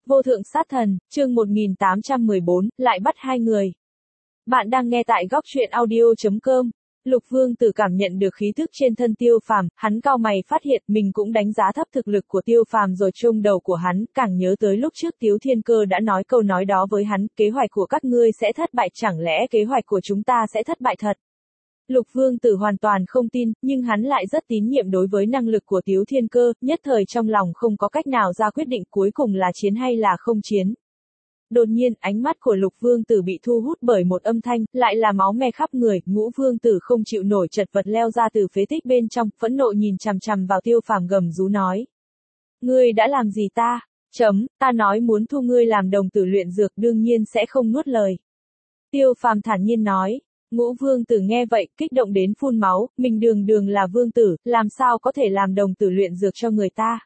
Vô thượng sát thần, chương 1814, lại bắt hai người. Bạn đang nghe tại góc truyện audio.com. Lục Vương Tử cảm nhận được khí thức trên thân Tiêu Phàm, hắn cau mày phát hiện mình cũng đánh giá thấp thực lực của Tiêu Phàm rồi trong đầu của hắn, càng nhớ tới lúc trước Tiếu Thiên Cơ đã nói câu nói đó với hắn, kế hoạch của các ngươi sẽ thất bại, chẳng lẽ kế hoạch của chúng ta sẽ thất bại thật? Lục Vương Tử hoàn toàn không tin, nhưng hắn lại rất tín nhiệm đối với năng lực của Tiếu Thiên Cơ, nhất thời trong lòng không có cách nào ra quyết định cuối cùng là chiến hay là không chiến. Đột nhiên, ánh mắt của Lục Vương Tử bị thu hút bởi một âm thanh, lại là máu me khắp người, Ngũ Vương Tử không chịu nổi chật vật leo ra từ phế tích bên trong, phẫn nộ nhìn chằm chằm vào Tiêu Phàm gầm rú nói. Ngươi đã làm gì ta? Ta nói muốn thu ngươi làm đồng tử luyện dược đương nhiên sẽ không nuốt lời. Tiêu Phàm thản nhiên nói. Ngũ Vương Tử nghe vậy, kích động đến phun máu, mình đường là vương tử, làm sao có thể làm đồng tử luyện dược cho người ta.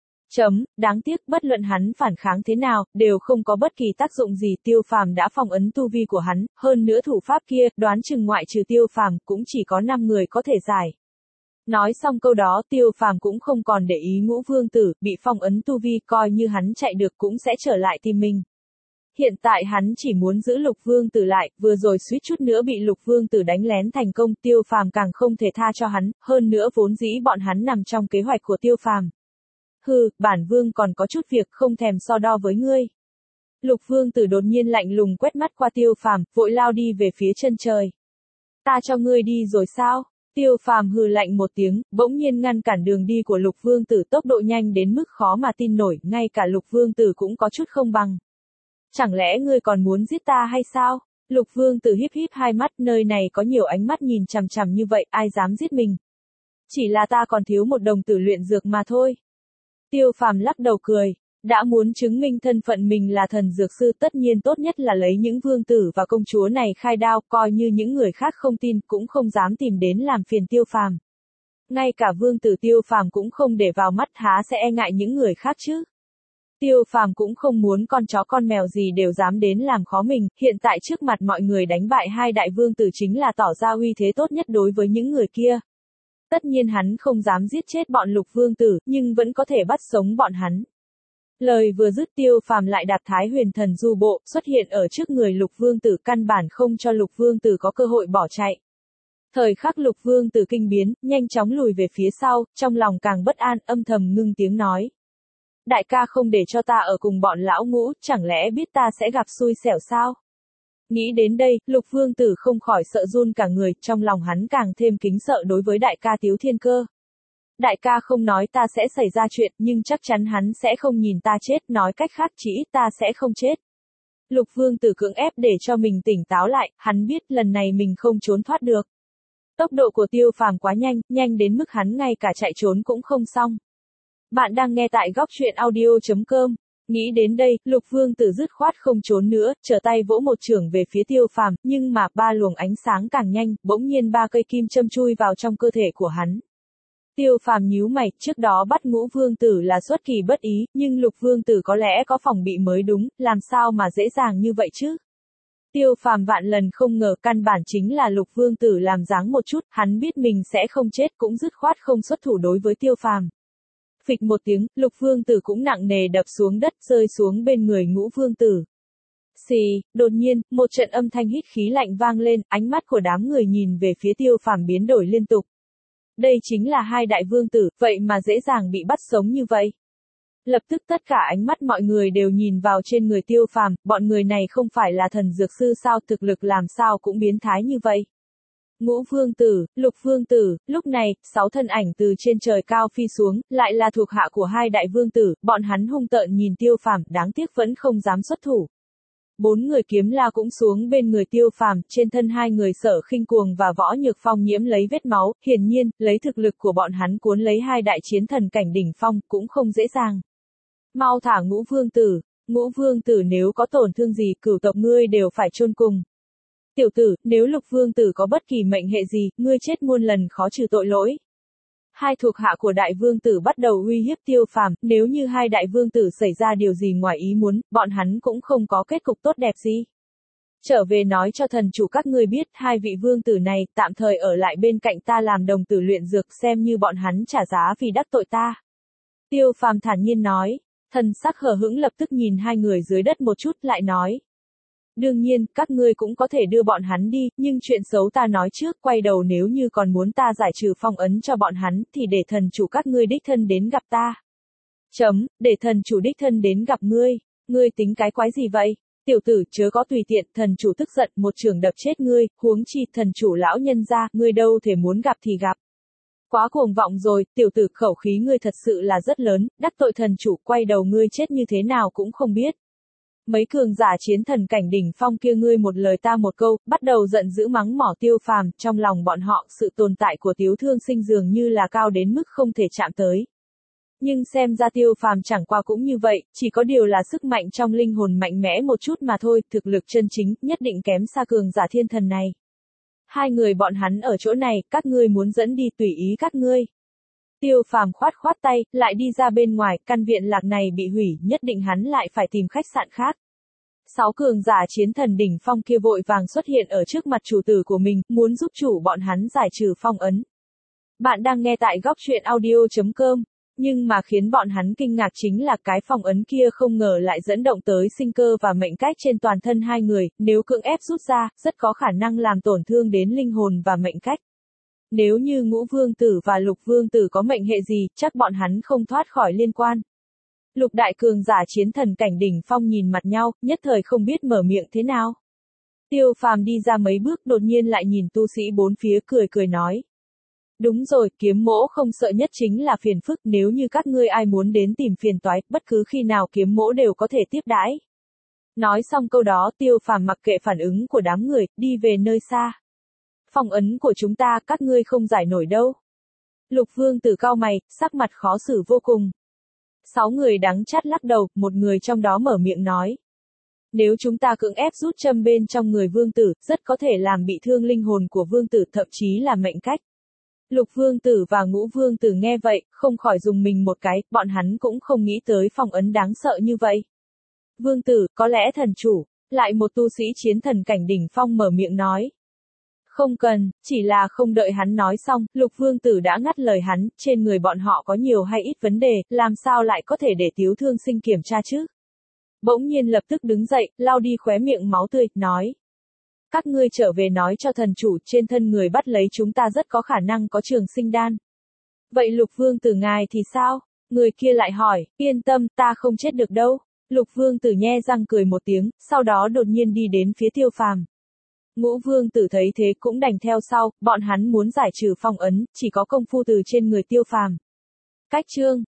Đáng tiếc, bất luận hắn phản kháng thế nào, đều không có bất kỳ tác dụng gì, Tiêu Phàm đã phong ấn tu vi của hắn, hơn nữa thủ pháp kia, đoán chừng ngoại trừ Tiêu Phàm, cũng chỉ có 5 người có thể giải. Nói xong câu đó, Tiêu Phàm cũng không còn để ý Ngũ Vương Tử, bị phong ấn tu vi, coi như hắn chạy được cũng sẽ trở lại tìm mình. Hiện tại hắn chỉ muốn giữ Lục Vương Tử lại, vừa rồi suýt chút nữa bị Lục Vương Tử đánh lén thành công, Tiêu Phàm càng không thể tha cho hắn, hơn nữa vốn dĩ bọn hắn nằm trong kế hoạch của Tiêu Phàm. Hừ, bản vương còn có chút việc không thèm so đo với ngươi. Lục Vương Tử đột nhiên lạnh lùng quét mắt qua Tiêu Phàm, vội lao đi về phía chân trời. Ta cho ngươi đi rồi sao? Tiêu Phàm hừ lạnh một tiếng, bỗng nhiên ngăn cản đường đi của Lục Vương Tử, tốc độ nhanh đến mức khó mà tin nổi, ngay cả Lục Vương Tử cũng có chút không bằng. Chẳng lẽ ngươi còn muốn giết ta hay sao? Lục Vương Tử híp híp hai mắt, nơi này có nhiều ánh mắt nhìn chằm chằm như vậy, ai dám giết mình? Chỉ là ta còn thiếu một đồng tử luyện dược mà thôi. Tiêu Phàm lắc đầu cười, đã muốn chứng minh thân phận mình là thần dược sư, tất nhiên tốt nhất là lấy những vương tử và công chúa này khai đao, coi như những người khác không tin cũng không dám tìm đến làm phiền Tiêu Phàm. Ngay cả vương tử Tiêu Phàm cũng không để vào mắt, há sẽ e ngại những người khác chứ? Tiêu Phàm cũng không muốn con chó con mèo gì đều dám đến làm khó mình, hiện tại trước mặt mọi người đánh bại hai đại vương tử chính là tỏ ra uy thế tốt nhất đối với những người kia. Tất nhiên hắn không dám giết chết bọn Lục Vương Tử, nhưng vẫn có thể bắt sống bọn hắn. Lời vừa dứt, Tiêu Phàm lại đặt Thái Huyền Thần Du Bộ, xuất hiện ở trước người Lục Vương Tử, căn bản không cho Lục Vương Tử có cơ hội bỏ chạy. Thời khắc Lục Vương Tử kinh biến, nhanh chóng lùi về phía sau, trong lòng càng bất an, âm thầm ngưng tiếng nói. Đại ca không để cho ta ở cùng bọn lão Ngũ, chẳng lẽ biết ta sẽ gặp xui xẻo sao? Nghĩ đến đây, Lục Vương Tử không khỏi sợ run cả người, trong lòng hắn càng thêm kính sợ đối với đại ca Tiếu Thiên Cơ. Đại ca không nói ta sẽ xảy ra chuyện, nhưng chắc chắn hắn sẽ không nhìn ta chết, nói cách khác chỉ ít ta sẽ không chết. Lục Vương Tử cưỡng ép để cho mình tỉnh táo lại, hắn biết lần này mình không trốn thoát được. Tốc độ của Tiêu Phàm quá nhanh, nhanh đến mức hắn ngay cả chạy trốn cũng không xong. Bạn đang nghe tại góc truyện audio.com. Nghĩ đến đây, Lục Vương Tử dứt khoát không trốn nữa, trở tay vỗ một chưởng về phía Tiêu Phàm, nhưng mà ba luồng ánh sáng càng nhanh, bỗng nhiên ba cây kim châm chui vào trong cơ thể của hắn. Tiêu Phàm nhíu mày, trước đó bắt Ngũ Vương Tử là xuất kỳ bất ý, nhưng Lục Vương Tử có lẽ có phòng bị mới đúng, làm sao mà dễ dàng như vậy chứ? Tiêu Phàm vạn lần không ngờ, căn bản chính là Lục Vương Tử làm dáng một chút, hắn biết mình sẽ không chết cũng dứt khoát không xuất thủ đối với Tiêu Phàm. Phịch một tiếng, Lục Vương Tử cũng nặng nề đập xuống đất, rơi xuống bên người Ngũ Vương Tử. Xì, đột nhiên, một trận âm thanh hít khí lạnh vang lên, ánh mắt của đám người nhìn về phía Tiêu Phàm biến đổi liên tục. Đây chính là hai đại vương tử, vậy mà dễ dàng bị bắt sống như vậy. Lập tức tất cả ánh mắt mọi người đều nhìn vào trên người Tiêu Phàm, bọn người này không phải là thần dược sư sao, thực lực làm sao cũng biến thái như vậy. Ngũ Vương Tử, Lục Vương Tử, lúc này, 6 thân ảnh từ trên trời cao phi xuống, lại là thuộc hạ của hai đại vương tử, bọn hắn hung tợn nhìn Tiêu Phàm, đáng tiếc vẫn không dám xuất thủ. 4 người kiếm la cũng xuống bên người Tiêu Phàm, trên thân hai người Sở Khinh Cuồng và Võ Nhược Phong nhiễm lấy vết máu, hiển nhiên, lấy thực lực của bọn hắn cuốn lấy hai đại chiến thần cảnh đỉnh phong, cũng không dễ dàng. Mau thả Ngũ Vương Tử, Ngũ Vương Tử nếu có tổn thương gì, cửu tộc ngươi đều phải chôn cùng. Tiểu tử, nếu Lục Vương Tử có bất kỳ mệnh hệ gì, ngươi chết muôn lần khó trừ tội lỗi. Hai thuộc hạ của đại vương tử bắt đầu uy hiếp Tiêu Phàm, nếu như hai đại vương tử xảy ra điều gì ngoài ý muốn, bọn hắn cũng không có kết cục tốt đẹp gì. Trở về nói cho thần chủ các ngươi biết, hai vị vương tử này, tạm thời ở lại bên cạnh ta làm đồng tử luyện dược, xem như bọn hắn trả giá vì đắc tội ta. Tiêu Phàm thản nhiên nói. Thần sắc hờ hững lập tức nhìn hai người dưới đất một chút lại nói. Đương nhiên, các ngươi cũng có thể đưa bọn hắn đi, nhưng chuyện xấu ta nói trước, quay đầu nếu như còn muốn ta giải trừ phong ấn cho bọn hắn, thì để thần chủ các ngươi đích thân đến gặp ta. Để thần chủ đích thân đến gặp ngươi, ngươi tính cái quái gì vậy? Tiểu tử chớ có tùy tiện, thần chủ tức giận, một trường đập chết ngươi, huống chi thần chủ lão nhân ra, ngươi đâu thể muốn gặp thì gặp. Quá cuồng vọng rồi, tiểu tử, khẩu khí ngươi thật sự là rất lớn, đắc tội thần chủ, quay đầu ngươi chết như thế nào cũng không biết. Mấy cường giả chiến thần cảnh đỉnh phong kia ngươi một lời ta một câu, bắt đầu giận dữ mắng mỏ Tiêu Phàm, trong lòng bọn họ sự tồn tại của Tiếu Thương Sinh dường như là cao đến mức không thể chạm tới. Nhưng xem ra Tiêu Phàm chẳng qua cũng như vậy, chỉ có điều là sức mạnh trong linh hồn mạnh mẽ một chút mà thôi, thực lực chân chính nhất định kém xa cường giả thiên thần này. Hai người bọn hắn ở chỗ này, các ngươi muốn dẫn đi tùy ý các ngươi. Tiêu Phàm khoát khoát tay, lại đi ra bên ngoài, căn viện lạc này bị hủy, nhất định hắn lại phải tìm khách sạn khác. 6 cường giả chiến thần đỉnh phong kia vội vàng xuất hiện ở trước mặt chủ tử của mình, muốn giúp chủ bọn hắn giải trừ phong ấn. Bạn đang nghe tại góc truyện audio.com, nhưng mà khiến bọn hắn kinh ngạc chính là cái phong ấn kia không ngờ lại dẫn động tới sinh cơ và mệnh cách trên toàn thân hai người, nếu cưỡng ép rút ra, rất có khả năng làm tổn thương đến linh hồn và mệnh cách. Nếu như Ngũ Vương Tử và Lục Vương Tử có mệnh hệ gì, chắc bọn hắn không thoát khỏi liên quan. Lục đại cường giả chiến thần cảnh đỉnh phong nhìn mặt nhau, nhất thời không biết mở miệng thế nào. Tiêu Phàm đi ra mấy bước đột nhiên lại nhìn tu sĩ bốn phía cười cười nói. Đúng rồi, kiếm mỗ không sợ nhất chính là phiền phức, nếu như các ngươi ai muốn đến tìm phiền toái, bất cứ khi nào kiếm mỗ đều có thể tiếp đãi. Nói xong câu đó Tiêu Phàm mặc kệ phản ứng của đám người, đi về nơi xa. Phong ấn của chúng ta các ngươi không giải nổi đâu. Lục Vương Tử cau mày, sắc mặt khó xử vô cùng. 6 người đắng chát lắc đầu, một người trong đó mở miệng nói. Nếu chúng ta cưỡng ép rút châm bên trong người Vương Tử, rất có thể làm bị thương linh hồn của Vương Tử, thậm chí là mệnh cách. Lục Vương Tử và Ngũ Vương Tử nghe vậy, không khỏi dùng mình một cái, bọn hắn cũng không nghĩ tới phong ấn đáng sợ như vậy. Vương Tử, có lẽ thần chủ, lại một tu sĩ chiến thần cảnh đỉnh phong mở miệng nói. Không cần, chỉ là không đợi hắn nói xong, Lục Vương Tử đã ngắt lời hắn, trên người bọn họ có nhiều hay ít vấn đề, làm sao lại có thể để Tiếu Thương Sinh kiểm tra chứ? Bỗng nhiên lập tức đứng dậy, lau đi khóe miệng máu tươi, nói. Các ngươi trở về nói cho thần chủ, trên thân người bắt lấy chúng ta rất có khả năng có trường sinh đan. Vậy Lục Vương Tử ngài thì sao? Người kia lại hỏi, yên tâm, ta không chết được đâu. Lục Vương Tử nhe răng cười một tiếng, sau đó đột nhiên đi đến phía Tiêu Phàm. Ngũ Vương Tử thấy thế cũng đành theo sau, bọn hắn muốn giải trừ phong ấn, chỉ có công phu từ trên người Tiêu Phàm. Cách chương